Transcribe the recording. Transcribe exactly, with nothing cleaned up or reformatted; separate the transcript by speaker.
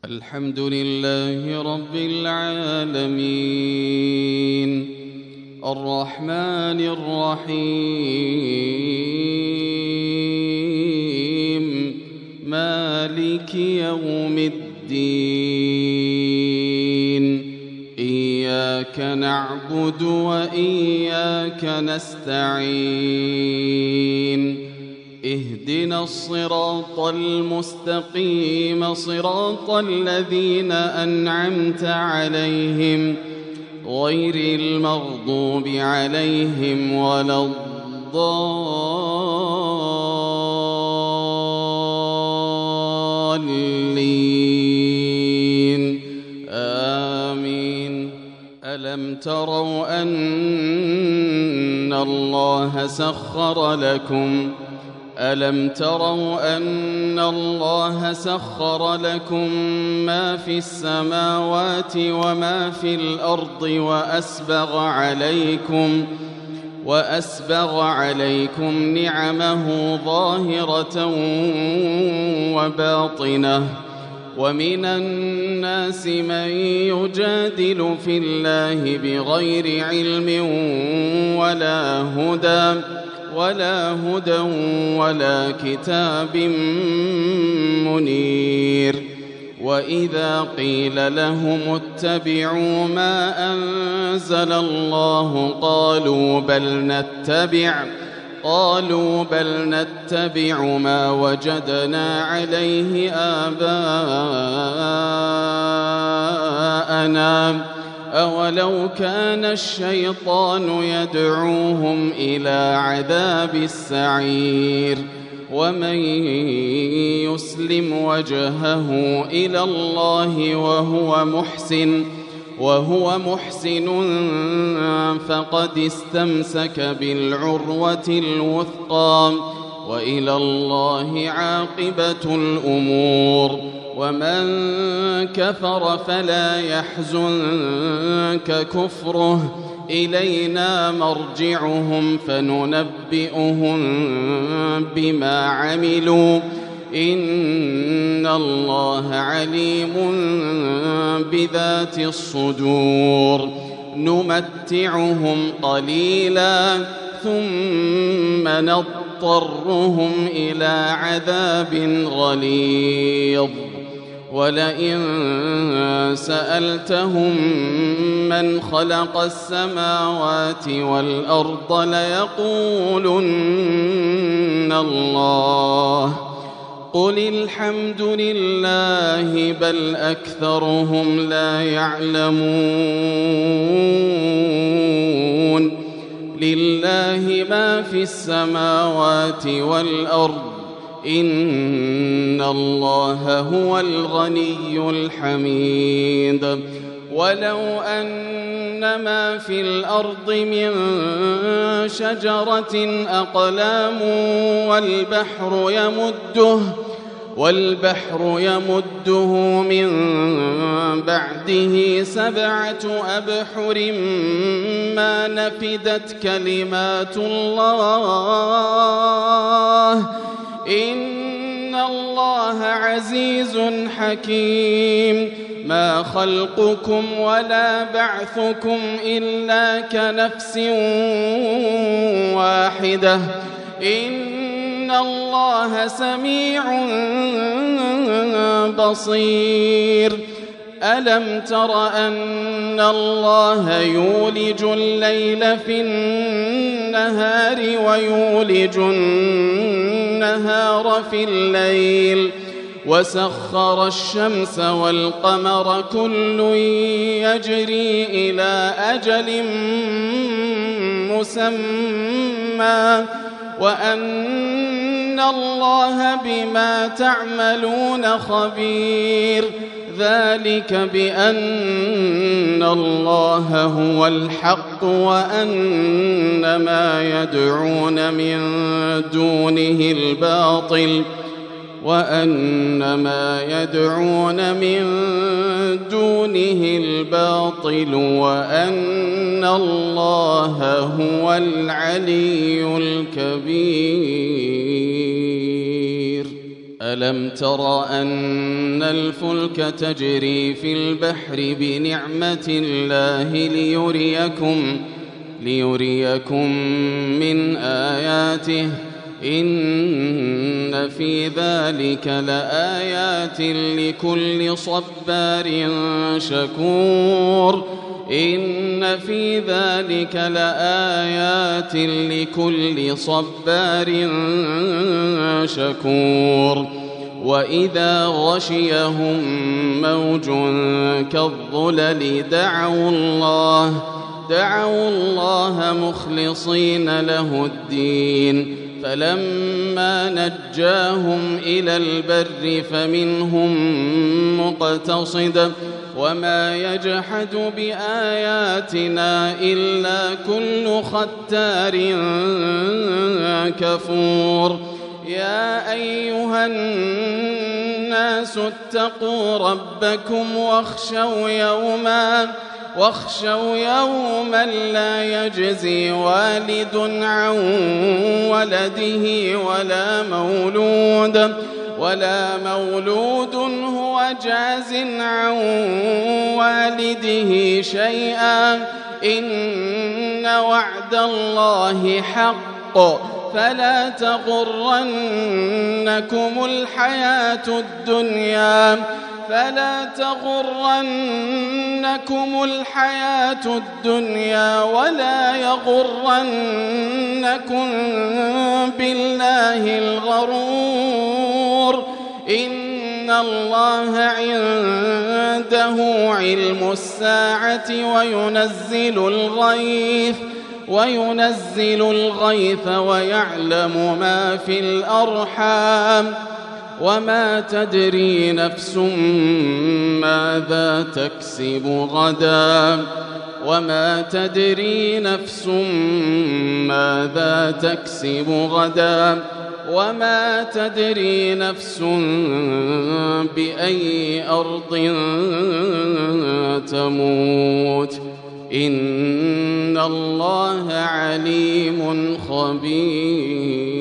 Speaker 1: الحمد لله رب العالمين الرحمن الرحيم مالك يوم الدين إياك نعبد وإياك نستعين اهدنا الصراط المستقيم صراط الذين أنعمت عليهم غير المغضوب عليهم ولا الضالين آمين. ألم تروا أن الله سخر لكم ألم تروا أن الله سخر لكم ما في السماوات وما في الأرض وأسبغ عليكم وأسبغ عليكم نعمه ظاهرة وباطنة ومن الناس من يجادل في الله بغير علم ولا هدى ولا هدى ولا كتاب منير. وإذا قيل لهم اتبعوا ما أنزل الله قالوا بل نتبع قالوا بل نتبع ما وجدنا عليه آباءنا أولو كان الشيطان يدعوهم إلى عذاب السعير. ومن يسلم وجهه إلى الله وهو محسن وهو محسن فقد استمسك بالعروة الوثقى وإلى الله عاقبة الأمور. ومن كفر فلا يحزنك كفره إلينا مرجعهم فننبئهم بما عملوا إن الله عليم بذات الصدور. نمتعهم قليلا ثم نضطرهم إلى عذاب غليظ. ولئن سألتهم من خلق السماوات والأرض ليقولن الله قل الحمد لله بل أكثرهم لا يعلمون. لله ما في السماوات والأرض إن الله هو الغني الحميد. ولو أن ما في الأرض من شجرة أقلام والبحر يمده والبحر يمده من بعده سبعة أبحر ما نفدت كلمات الله إن الله عزيز حكيم. ما خلقكم ولا بعثكم إلا كنفس واحدة إن الله سميع بصير. ألم تر أن الله يولج الليل في النهار ويولج النهار في الليل وسخر الشمس والقمر كل يجري إلى أجل مسمى وأن الله بما تعملون خبير. ذلك بأن الله هو الحق وأن ما يدعون من دونه الباطل وأن ما يدعون من دونه الباطل وأن الله هو العلي الكبير. ألم تر أن الفلك تجري في البحر بنعمة الله ليريكم, ليريكم من آياته إن في ذلك لآيات لكل صبار شكور إن في ذلك لآيات لكل صبار شكور وإذا غشيهم موج كالظلل دعوا الله دعوا الله مخلصين له الدين فلما نجاهم إلى البر فمنهم مقتصد وما يجحد بآياتنا إلا كل ختار كفور يا أيها الناس اتقوا ربكم واخشوا يوما واخشوا يوما لا يجزي والد عن ولده ولا مولود ولا مولود هو جاز عن والده شيئا إن وعد الله حق فلا تغرنكم الحياة الدنيا فلا تغرنكم الحياة الدنيا ولا يغرنكم بالله الغرور إن الله عنده علم الساعة وينزل الغيث وينزل الغيث ويعلم ما في الأرحام وما تدري نفس ماذا تكسب غدا وما تدري نفس ماذا تكسب غدا وما تدري نفس بأي أرض تموت إن الله عليم خبير.